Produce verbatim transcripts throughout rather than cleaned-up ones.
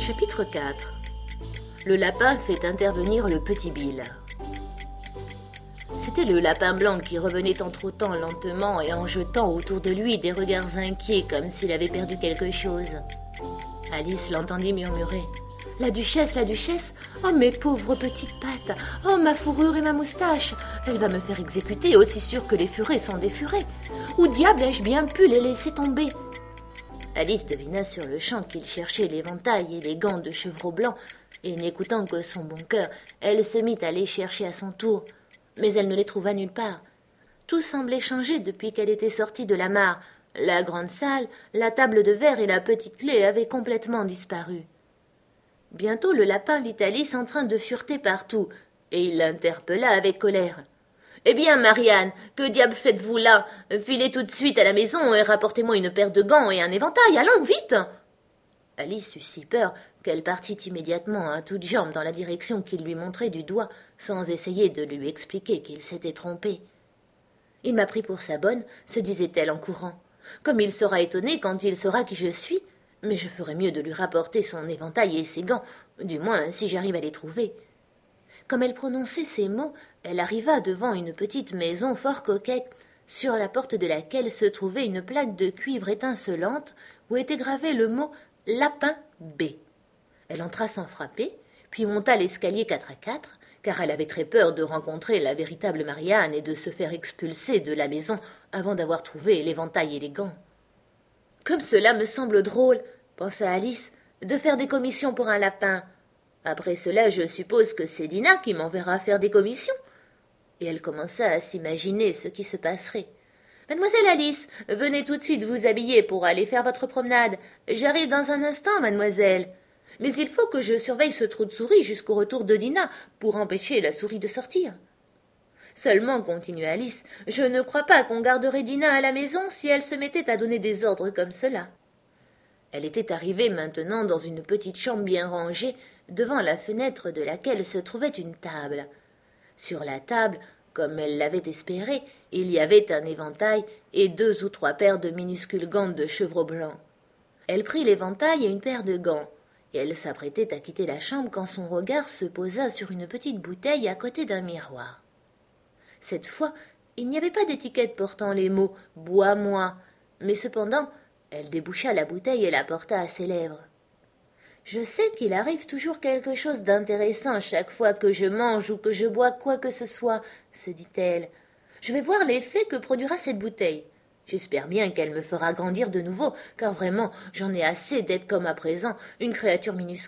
Chapitre quatre. Le lapin fait intervenir le petit Bill. C'était le lapin blanc qui revenait en trottant lentement et en jetant autour de lui des regards inquiets comme s'il avait perdu quelque chose. Alice l'entendit murmurer. « La duchesse, la duchesse, oh mes pauvres petites pattes, oh ma fourrure et ma moustache, elle va me faire exécuter aussi sûr que les furets sont des furets. Où diable ai-je bien pu les laisser tomber ?» Alice devina sur le champ qu'il cherchait l'éventail et les gants de chevreau blanc, et n'écoutant que son bon cœur, elle se mit à les chercher à son tour. Mais elle ne les trouva nulle part. Tout semblait changé depuis qu'elle était sortie de la mare. La grande salle, la table de verre et la petite clé avaient complètement disparu. Bientôt le lapin vit Alice en train de fureter partout, et il l'interpella avec colère. « Eh bien, Marianne, que diable faites-vous là? Filez tout de suite à la maison et rapportez-moi une paire de gants et un éventail, allons, vite !» Alice eut si peur qu'elle partit immédiatement à toutes jambes dans la direction qu'il lui montrait du doigt, sans essayer de lui expliquer qu'il s'était trompé. « Il m'a pris pour sa bonne, » se disait-elle en courant. « Comme il sera étonné quand il saura qui je suis, mais je ferais mieux de lui rapporter son éventail et ses gants, du moins si j'arrive à les trouver. » Comme elle prononçait ces mots, elle arriva devant une petite maison fort coquette, sur la porte de laquelle se trouvait une plaque de cuivre étincelante où était gravé le mot « Lapin B ». Elle entra sans frapper, puis monta l'escalier quatre à quatre, car elle avait très peur de rencontrer la véritable Marianne et de se faire expulser de la maison avant d'avoir trouvé l'éventail et les gants. « Comme cela me semble drôle, » pensa Alice, « de faire des commissions pour un lapin. Après cela, je suppose que c'est Dinah qui m'enverra faire des commissions. » Et elle commença à s'imaginer ce qui se passerait. « Mademoiselle Alice, venez tout de suite vous habiller pour aller faire votre promenade. J'arrive dans un instant, mademoiselle. Mais il faut que je surveille ce trou de souris jusqu'au retour de Dinah pour empêcher la souris de sortir. » Seulement, continua Alice, je ne crois pas qu'on garderait Dinah à la maison si elle se mettait à donner des ordres comme cela. Elle était arrivée maintenant dans une petite chambre bien rangée, devant la fenêtre de laquelle se trouvait une table. Sur la table, comme elle l'avait espéré, il y avait un éventail et deux ou trois paires de minuscules gants de chevreau blanc. Elle prit l'éventail et une paire de gants, et elle s'apprêtait à quitter la chambre quand son regard se posa sur une petite bouteille à côté d'un miroir. Cette fois, il n'y avait pas d'étiquette portant les mots « Bois-moi », mais cependant, elle déboucha la bouteille et la porta à ses lèvres. « Je sais qu'il arrive toujours quelque chose d'intéressant chaque fois que je mange ou que je bois quoi que ce soit, » se dit-elle. « Je vais voir l'effet que produira cette bouteille. J'espère bien qu'elle me fera grandir de nouveau, car vraiment, j'en ai assez d'être comme à présent, une créature minuscule. »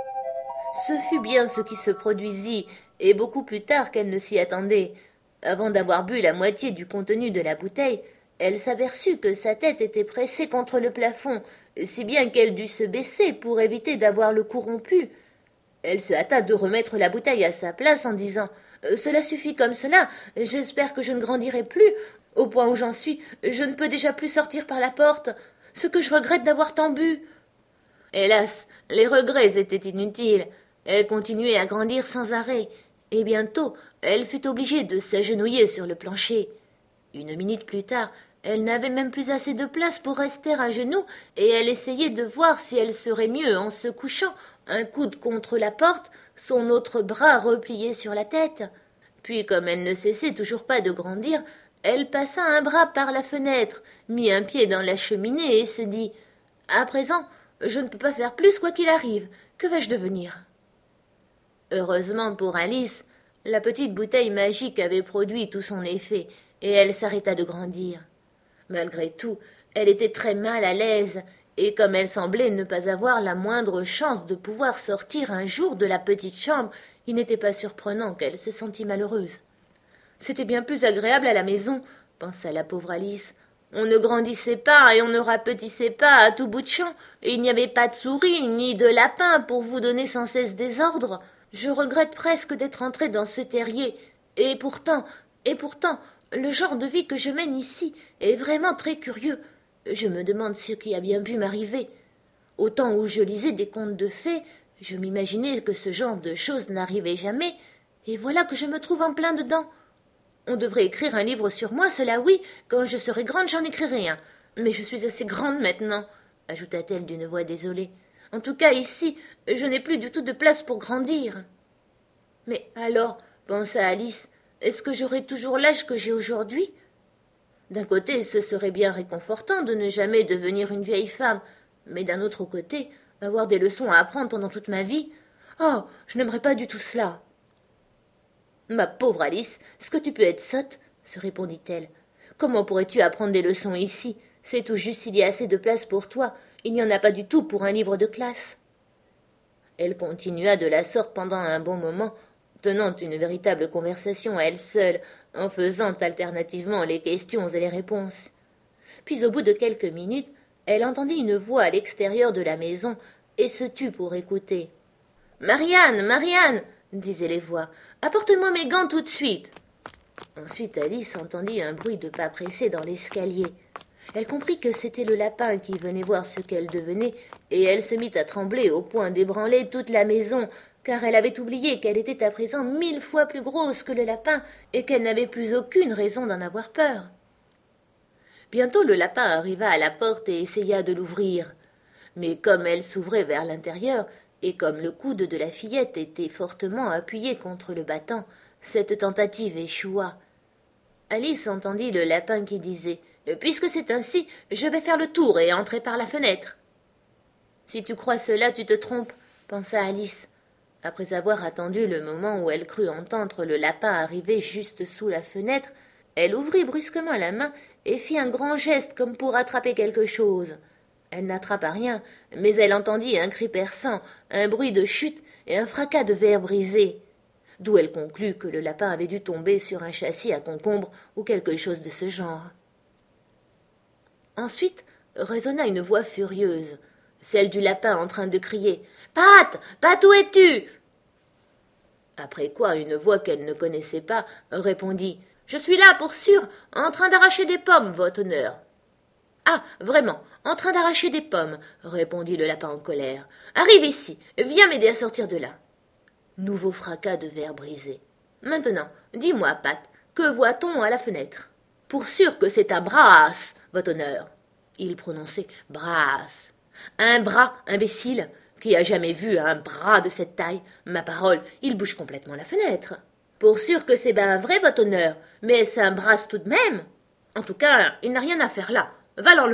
Ce fut bien ce qui se produisit, et beaucoup plus tard qu'elle ne s'y attendait. Avant d'avoir bu la moitié du contenu de la bouteille, elle s'aperçut que sa tête était pressée contre le plafond, si bien qu'elle dut se baisser pour éviter d'avoir le cou rompu. Elle se hâta de remettre la bouteille à sa place en disant « Cela suffit comme cela, j'espère que je ne grandirai plus. Au point où j'en suis, je ne peux déjà plus sortir par la porte. Ce que je regrette d'avoir tant bu. » Hélas, les regrets étaient inutiles. Elle continuait à grandir sans arrêt, et bientôt elle fut obligée de s'agenouiller sur le plancher. Une minute plus tard, elle n'avait même plus assez de place pour rester à genoux, et elle essayait de voir si elle serait mieux en se couchant, un coude contre la porte, son autre bras replié sur la tête. Puis, comme elle ne cessait toujours pas de grandir, elle passa un bras par la fenêtre, mit un pied dans la cheminée et se dit « À présent, je ne peux pas faire plus quoi qu'il arrive. Que vais-je devenir ?» Heureusement pour Alice, la petite bouteille magique avait produit tout son effet, et elle s'arrêta de grandir. Malgré tout, elle était très mal à l'aise, et comme elle semblait ne pas avoir la moindre chance de pouvoir sortir un jour de la petite chambre, il n'était pas surprenant qu'elle se sentît malheureuse. C'était bien plus agréable à la maison, pensa la pauvre Alice. On ne grandissait pas et on ne rapetissait pas à tout bout de champ, et il n'y avait pas de souris ni de lapins pour vous donner sans cesse des ordres. Je regrette presque d'être entrée dans ce terrier, et pourtant, et pourtant, le genre de vie que je mène ici est vraiment très curieux. Je me demande ce qui a bien pu m'arriver. Au temps où je lisais des contes de fées, je m'imaginais que ce genre de choses n'arrivait jamais, et voilà que je me trouve en plein dedans. On devrait écrire un livre sur moi, cela oui, quand je serai grande j'en écrirai un. Mais je suis assez grande maintenant, ajouta-t-elle d'une voix désolée. En tout cas, ici, je n'ai plus du tout de place pour grandir. Mais alors, pensa Alice, est-ce que j'aurai toujours l'âge que j'ai aujourd'hui? D'un côté, ce serait bien réconfortant de ne jamais devenir une vieille femme, mais d'un autre côté, avoir des leçons à apprendre pendant toute ma vie, oh, je n'aimerais pas du tout cela. Ma pauvre Alice, est-ce que tu peux être sotte? Se répondit-elle. Comment pourrais-tu apprendre des leçons ici? C'est tout juste s'il y a assez de place pour toi. Il n'y en a pas du tout pour un livre de classe. Elle continua de la sorte pendant un bon moment, tenant une véritable conversation à elle seule, en faisant alternativement les questions et les réponses. Puis au bout de quelques minutes, elle entendit une voix à l'extérieur de la maison et se tut pour écouter. « Marianne, Marianne !» disaient les voix. « Apporte-moi mes gants tout de suite !» Ensuite Alice entendit un bruit de pas pressés dans l'escalier. Elle comprit que c'était le lapin qui venait voir ce qu'elle devenait, et elle se mit à trembler au point d'ébranler toute la maison, car elle avait oublié qu'elle était à présent mille fois plus grosse que le lapin, et qu'elle n'avait plus aucune raison d'en avoir peur. Bientôt le lapin arriva à la porte et essaya de l'ouvrir. Mais comme elle s'ouvrait vers l'intérieur, et comme le coude de la fillette était fortement appuyé contre le battant, cette tentative échoua. Alice entendit le lapin qui disait « Puisque c'est ainsi, je vais faire le tour et entrer par la fenêtre. » « Si tu crois cela, tu te trompes, » pensa Alice. Après avoir attendu le moment où elle crut entendre le lapin arriver juste sous la fenêtre, elle ouvrit brusquement la main et fit un grand geste comme pour attraper quelque chose. Elle n'attrapa rien, mais elle entendit un cri perçant, un bruit de chute et un fracas de verre brisé, d'où elle conclut que le lapin avait dû tomber sur un châssis à concombre ou quelque chose de ce genre. Ensuite résonna une voix furieuse, celle du lapin en train de crier « Pat, Pat, où es-tu » Après quoi une voix qu'elle ne connaissait pas répondit « Je suis là, pour sûr, en train d'arracher des pommes, votre honneur. »« Ah, vraiment, en train d'arracher des pommes, » répondit le lapin en colère. « Arrive ici, viens m'aider à sortir de là. » Nouveau fracas de verre brisé. « Maintenant, dis-moi, Pat, que voit-on à la fenêtre ?»« Pour sûr que c'est un brasse, votre honneur. » Il prononçait « brasse. »« Un bras, imbécile. Qui a jamais vu un bras de cette taille? Ma parole, il bouge complètement la fenêtre. »« Pour sûr que c'est ben vrai, votre honneur, mais c'est un brasse tout de même. En tout cas, il n'a rien à faire là. Va l'enlever. »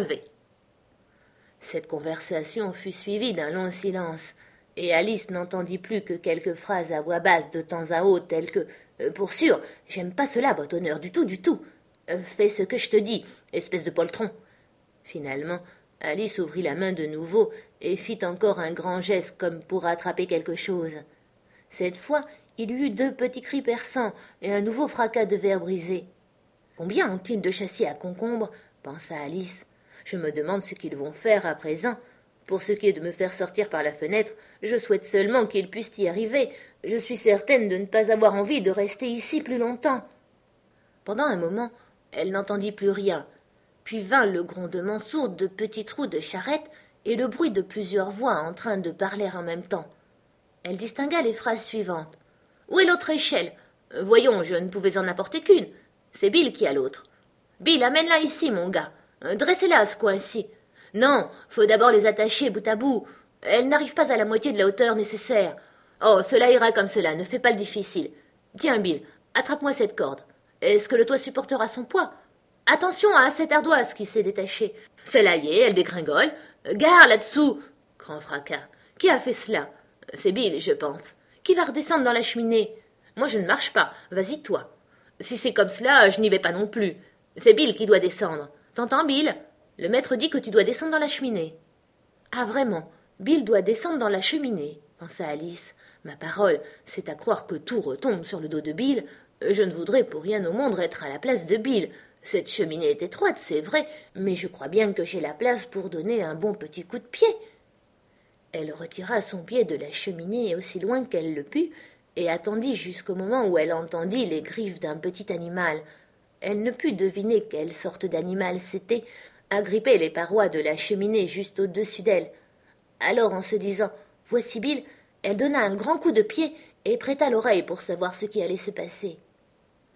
Cette conversation fut suivie d'un long silence, et Alice n'entendit plus que quelques phrases à voix basse de temps à autre, telles que euh, « Pour sûr, j'aime pas cela, votre honneur, du tout, du tout. Euh, fais ce que je te dis, espèce de poltron. » Finalement, Alice ouvrit la main de nouveau et fit encore un grand geste comme pour attraper quelque chose. Cette fois, il y eut deux petits cris perçants et un nouveau fracas de verre brisé. « Combien ont-ils de châssis à concombre ?» pensa Alice. « Je me demande ce qu'ils vont faire à présent. Pour ce qui est de me faire sortir par la fenêtre, je souhaite seulement qu'ils puissent y arriver. Je suis certaine de ne pas avoir envie de rester ici plus longtemps. » Pendant un moment, elle n'entendit plus rien. Puis vint le grondement sourd de petits trous de charrette et le bruit de plusieurs voix en train de parler en même temps. Elle distingua les phrases suivantes. « Où est l'autre échelle? Voyons, je ne pouvais en apporter qu'une. C'est Bill qui a l'autre. Bill, amène-la ici, mon gars. Dressez-la à ce coin-ci. Non, faut d'abord les attacher bout à bout. Elles n'arrivent pas à la moitié de la hauteur nécessaire. Oh, cela ira comme cela, ne fais pas le difficile. Tiens, Bill, attrape-moi cette corde. Est-ce que le toit supportera son poids? Attention à cette ardoise qui s'est détachée. Celle-là y est, elle dégringole. Gare là-dessous. Grand fracas. Qui a fait cela? C'est Bill, je pense. Qui va redescendre dans la cheminée? Moi, je ne marche pas. Vas-y, toi. Si c'est comme cela, je n'y vais pas non plus. C'est Bill qui doit descendre. T'entends, Bill? Le maître dit que tu dois descendre dans la cheminée. Ah, vraiment? Bill doit descendre dans la cheminée, pensa Alice. Ma parole, c'est à croire que tout retombe sur le dos de Bill. Je ne voudrais pour rien au monde être à la place de Bill. Cette cheminée est étroite, c'est vrai, mais je crois bien que j'ai la place pour donner un bon petit coup de pied. Elle retira son pied de la cheminée aussi loin qu'elle le put, et attendit jusqu'au moment où elle entendit les griffes d'un petit animal. Elle ne put deviner quelle sorte d'animal c'était, agrippé les parois de la cheminée juste au-dessus d'elle. Alors, en se disant « Voici Bill », elle donna un grand coup de pied et prêta l'oreille pour savoir ce qui allait se passer.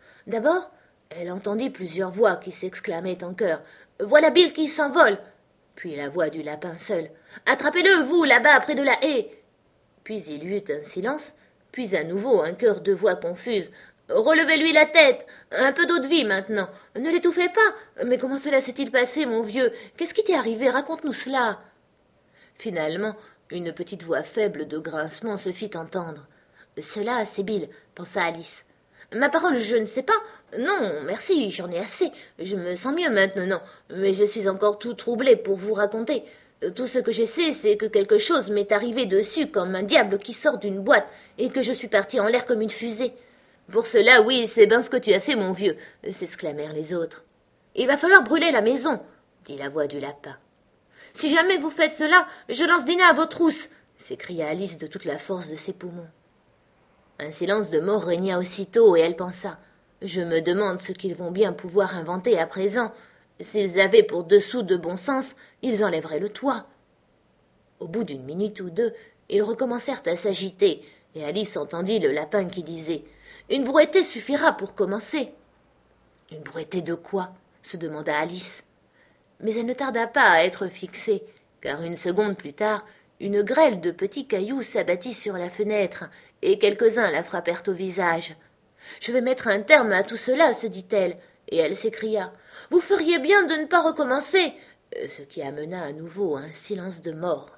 D'abord, elle entendit plusieurs voix qui s'exclamaient en chœur « Voilà Bill qui s'envole !» puis la voix du lapin seul. « Attrapez-le, vous, là-bas, près de la haie !» Puis il y eut un silence, puis à nouveau un chœur de voix confuses. « Relevez-lui la tête! Un peu d'eau de vie, maintenant! Ne l'étouffez pas! Mais comment cela s'est-il passé, mon vieux? Qu'est-ce qui t'est arrivé? Raconte-nous cela !» Finalement, une petite voix faible de grincement se fit entendre. « Cela, c'est Bill, » pensa Alice. « Ma parole, je ne sais pas. Non, merci, j'en ai assez. Je me sens mieux maintenant, mais je suis encore tout troublée pour vous raconter. Tout ce que je sais, c'est que quelque chose m'est arrivé dessus comme un diable qui sort d'une boîte et que je suis partie en l'air comme une fusée. »« Pour cela, oui, c'est bien ce que tu as fait, mon vieux, » s'exclamèrent les autres. « Il va falloir brûler la maison, » dit la voix du lapin. « Si jamais vous faites cela, je lance Dina à vos trousses !» s'écria Alice de toute la force de ses poumons. Un silence de mort régna aussitôt, et elle pensa. « Je me demande ce qu'ils vont bien pouvoir inventer à présent. S'ils avaient pour deux sous de bon sens, ils enlèveraient le toit. » Au bout d'une minute ou deux, ils recommencèrent à s'agiter, et Alice entendit le lapin qui disait « Une brouettée suffira pour commencer. » « Une brouettée de quoi ?» se demanda Alice. Mais elle ne tarda pas à être fixée, car une seconde plus tard, une grêle de petits cailloux s'abattit sur la fenêtre, et quelques-uns la frappèrent au visage. « Je vais mettre un terme à tout cela, se dit-elle, et elle s'écria « Vous feriez bien de ne pas recommencer !» ce qui amena à nouveau un silence de mort.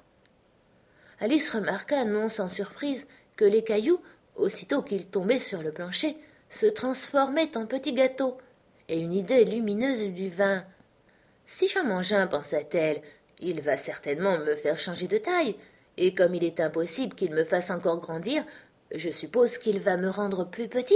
Alice remarqua, non sans surprise, que les cailloux, aussitôt qu'ils tombaient sur le plancher, se transformaient en petits gâteaux, et une idée lumineuse lui vint. « Si j'en mange un, pensa-t-elle, il va certainement me faire changer de taille, et comme il est impossible qu'il me fasse encore grandir, je suppose qu'il va me rendre plus petite. »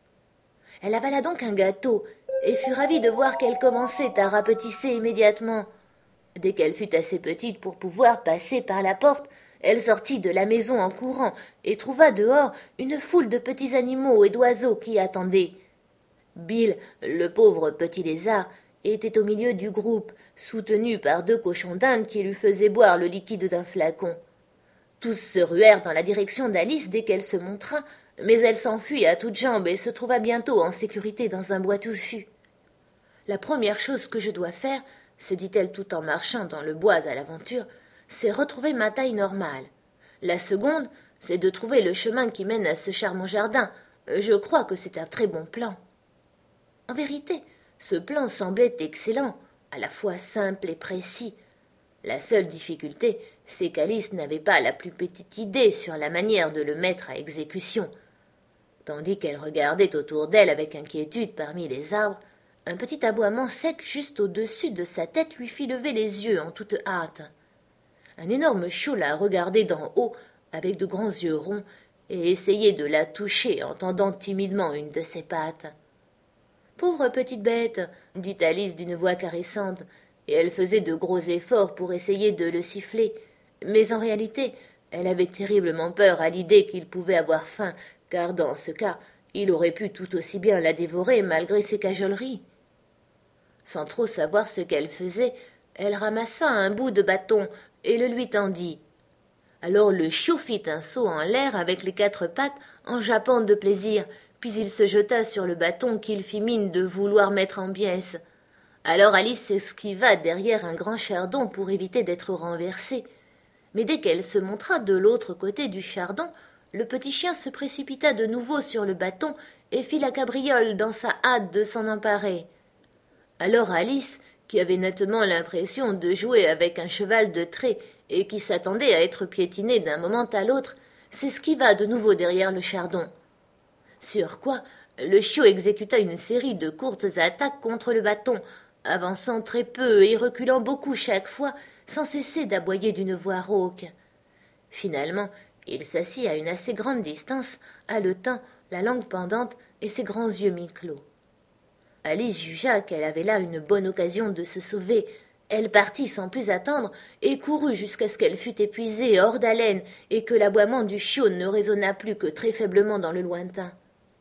Elle avala donc un gâteau, et fut ravie de voir qu'elle commençait à rapetisser immédiatement. Dès qu'elle fut assez petite pour pouvoir passer par la porte, elle sortit de la maison en courant et trouva dehors une foule de petits animaux et d'oiseaux qui attendaient. Bill, le pauvre petit lézard, était au milieu du groupe, soutenu par deux cochons d'Inde qui lui faisaient boire le liquide d'un flacon. Tous se ruèrent dans la direction d'Alice dès qu'elle se montra, mais elle s'enfuit à toutes jambes et se trouva bientôt en sécurité dans un bois touffu. « La première chose que je dois faire, » se dit-elle tout en marchant dans le bois à l'aventure, « c'est retrouver ma taille normale. La seconde, c'est de trouver le chemin qui mène à ce charmant jardin. Je crois que c'est un très bon plan. » En vérité, ce plan semblait excellent, à la fois simple et précis. La seule difficulté, c'est qu'Alice n'avait pas la plus petite idée sur la manière de le mettre à exécution. Tandis qu'elle regardait autour d'elle avec inquiétude parmi les arbres, un petit aboiement sec juste au-dessus de sa tête lui fit lever les yeux en toute hâte. Un énorme chiot la regardait d'en haut avec de grands yeux ronds et essayait de la toucher en tendant timidement une de ses pattes. « Pauvre petite bête !» dit Alice d'une voix caressante, et elle faisait de gros efforts pour essayer de le siffler. Mais en réalité, elle avait terriblement peur à l'idée qu'il pouvait avoir faim, car dans ce cas, il aurait pu tout aussi bien la dévorer malgré ses cajoleries. Sans trop savoir ce qu'elle faisait, elle ramassa un bout de bâton et le lui tendit. Alors le chiot fit un saut en l'air avec les quatre pattes en jappant de plaisir, puis il se jeta sur le bâton qu'il fit mine de vouloir mettre en pièces. Alors Alice s'esquiva derrière un grand chardon pour éviter d'être renversée. Mais dès qu'elle se montra de l'autre côté du chardon, le petit chien se précipita de nouveau sur le bâton et fit la cabriole dans sa hâte de s'en emparer. Alors Alice, qui avait nettement l'impression de jouer avec un cheval de trait et qui s'attendait à être piétinée d'un moment à l'autre, s'esquiva de nouveau derrière le chardon. Sur quoi, le chiot exécuta une série de courtes attaques contre le bâton, avançant très peu et reculant beaucoup chaque fois, sans cesser d'aboyer d'une voix rauque. Finalement, il s'assit à une assez grande distance, haletant, la langue pendante et ses grands yeux mi-clos. Alice jugea qu'elle avait là une bonne occasion de se sauver. Elle partit sans plus attendre et courut jusqu'à ce qu'elle fût épuisée, hors d'haleine, et que l'aboiement du chiot ne résonna plus que très faiblement dans le lointain.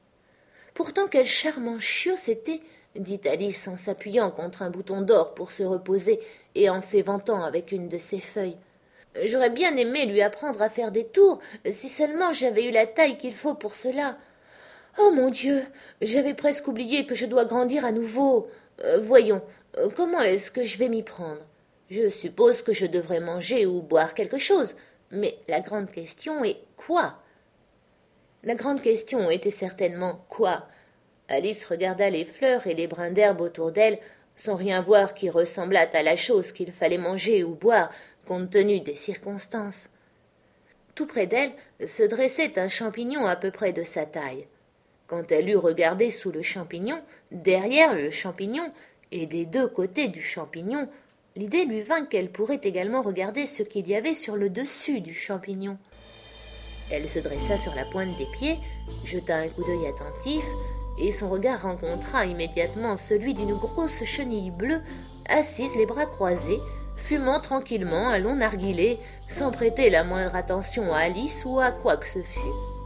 « Pourtant, quel charmant chiot c'était !» dit Alice en s'appuyant contre un bouton d'or pour se reposer et en s'éventant avec une de ses feuilles. « J'aurais bien aimé lui apprendre à faire des tours, si seulement j'avais eu la taille qu'il faut pour cela. Oh mon Dieu, j'avais presque oublié que je dois grandir à nouveau. Euh, voyons, euh, comment est-ce que je vais m'y prendre ? Je suppose que je devrais manger ou boire quelque chose, mais la grande question est quoi? La grande question était certainement quoi? Alice regarda les fleurs et les brins d'herbe autour d'elle, sans rien voir qui ressemblât à la chose qu'il fallait manger ou boire, compte tenu des circonstances. Tout près d'elle se dressait un champignon à peu près de sa taille. Quand elle eut regardé sous le champignon, derrière le champignon, et des deux côtés du champignon, l'idée lui vint qu'elle pourrait également regarder ce qu'il y avait sur le dessus du champignon. Elle se dressa sur la pointe des pieds, jeta un coup d'œil attentif, et son regard rencontra immédiatement celui d'une grosse chenille bleue, assise les bras croisés, fumant tranquillement un long narguilé, sans prêter la moindre attention à Alice ou à quoi que ce fût.